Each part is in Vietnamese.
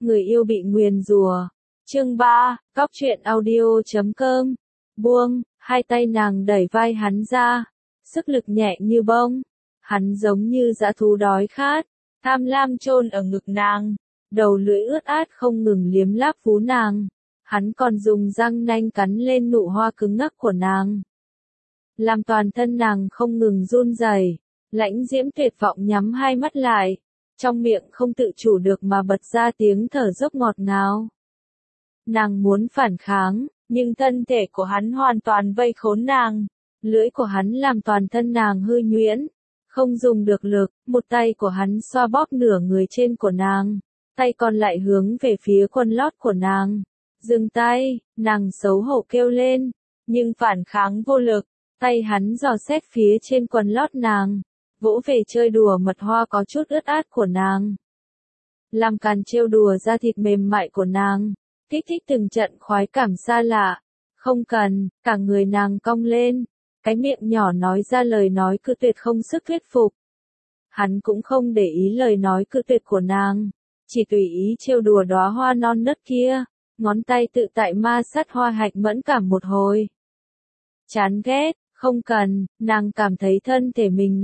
Người yêu bị nguyền rủa. Chương 3, Cóc truyện audio.com. Buông, hai tay nàng đẩy vai hắn ra, sức lực nhẹ như bông. Hắn giống như dã thú đói khát, tham lam chôn ở ngực nàng, đầu lưỡi ướt át không ngừng liếm láp vú nàng. Hắn còn dùng răng nanh cắn lên nụ hoa cứng ngắc của nàng, làm toàn thân nàng không ngừng run rẩy. Lãnh Diễm tuyệt vọng nhắm hai mắt lại, trong miệng không tự chủ được mà bật ra tiếng thở dốc ngọt ngào. Nàng muốn phản kháng, nhưng thân thể của hắn hoàn toàn vây khốn nàng. Lưỡi của hắn làm toàn thân nàng hư nhuyễn, không dùng được lực. Một tay của hắn xoa bóp nửa người trên của nàng, tay còn lại hướng về phía quần lót của nàng. Dừng tay, nàng xấu hổ kêu lên, nhưng phản kháng vô lực. Tay hắn dò xét phía trên quần lót nàng, vỗ về chơi đùa mật hoa có chút ướt át của nàng, làm càn trêu đùa da thịt mềm mại của nàng, kích thích từng trận khoái cảm xa lạ. Không cần, cả người nàng cong lên, cái miệng nhỏ nói ra lời nói cự tuyệt không sức thuyết phục. Hắn cũng không để ý lời nói cự tuyệt của nàng, chỉ tùy ý trêu đùa đóa hoa non nớt kia, ngón tay tự tại ma sát hoa hạch mẫn cảm một hồi. Chán ghét, không cần, nàng cảm thấy thân thể mình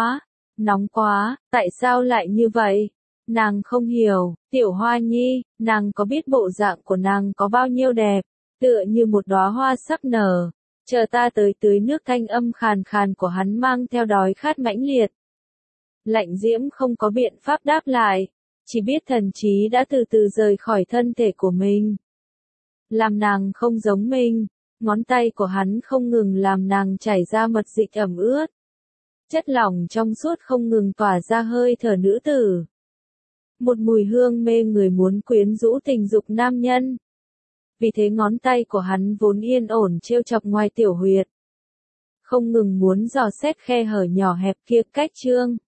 nóng quá, tại sao lại như vậy? Nàng không hiểu. Tiểu Hoa Nhi, nàng có biết bộ dạng của nàng có bao nhiêu đẹp, tựa như một đóa hoa sắp nở. Chờ ta tới tưới nước. Thanh âm khàn khàn của hắn mang theo đói khát mãnh liệt. Lãnh Diễm không có biện pháp đáp lại, chỉ biết thần trí đã từ từ rời khỏi thân thể của mình. Làm nàng không giống mình, ngón tay của hắn không ngừng làm nàng chảy ra mật dịch ẩm ướt. Chất lỏng trong suốt không ngừng tỏa ra hơi thở nữ tử. Một mùi hương mê người muốn quyến rũ tình dục nam nhân. Vì thế ngón tay của hắn vốn yên ổn trêu chọc ngoài tiểu huyệt, không ngừng muốn dò xét khe hở nhỏ hẹp kia. Cách chương